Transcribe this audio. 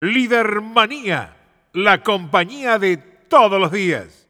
Líder Manía, la compañía de todos los días.